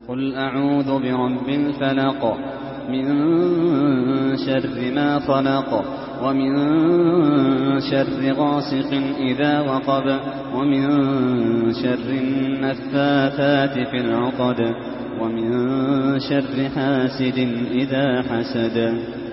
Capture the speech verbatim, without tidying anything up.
قل أعوذ برب الفلق من شر ما خلق ومن شر غاسق إذا وقب ومن شر النفاثات في العقد ومن شر حاسد إذا حسد.